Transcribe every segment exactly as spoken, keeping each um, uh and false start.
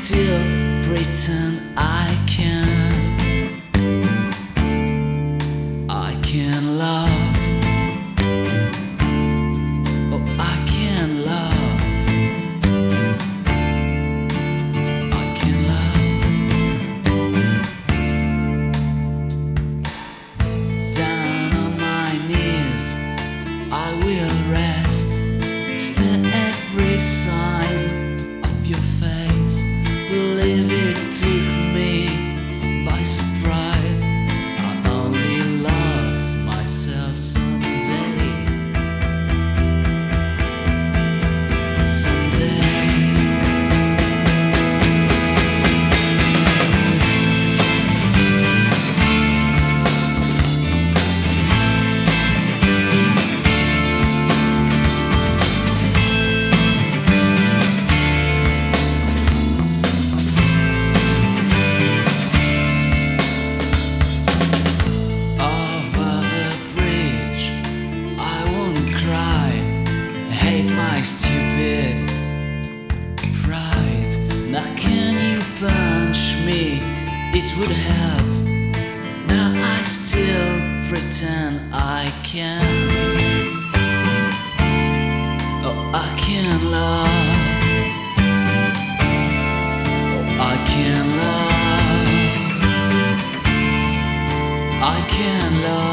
still pretend I can. I can love. Oh, I can love. I can love. Down on my knees, I will rest. Stare every sign of your face. Believe it took me by surprise. I only lost myself someday. Someday. My stupid pride. Now can you punch me? It would help. Now I still pretend I can. Oh, I can love. Oh, I can love. I can love.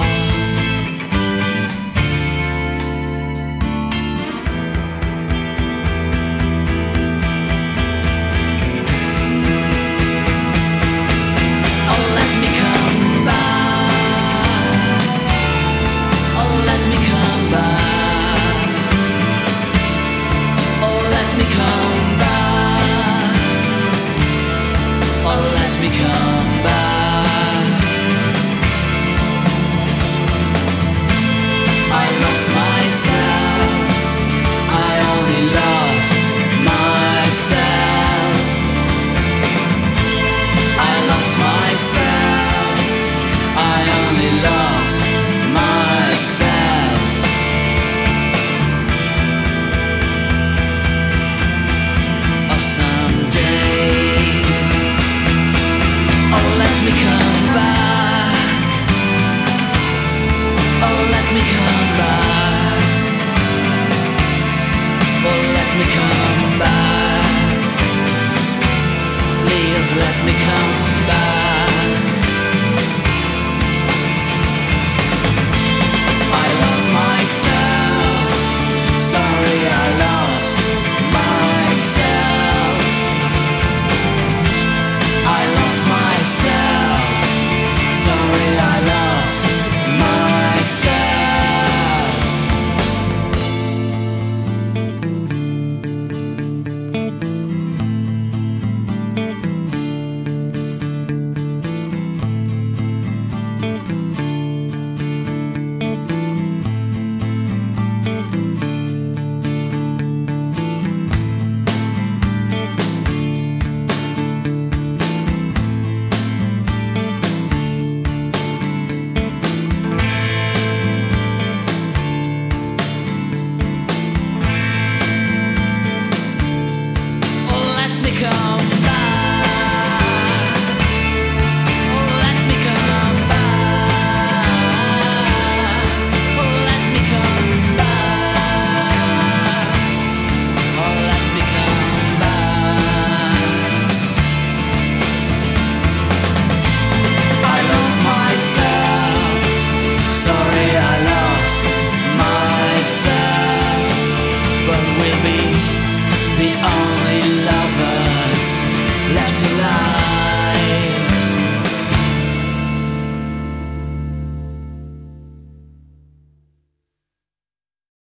Let me come back.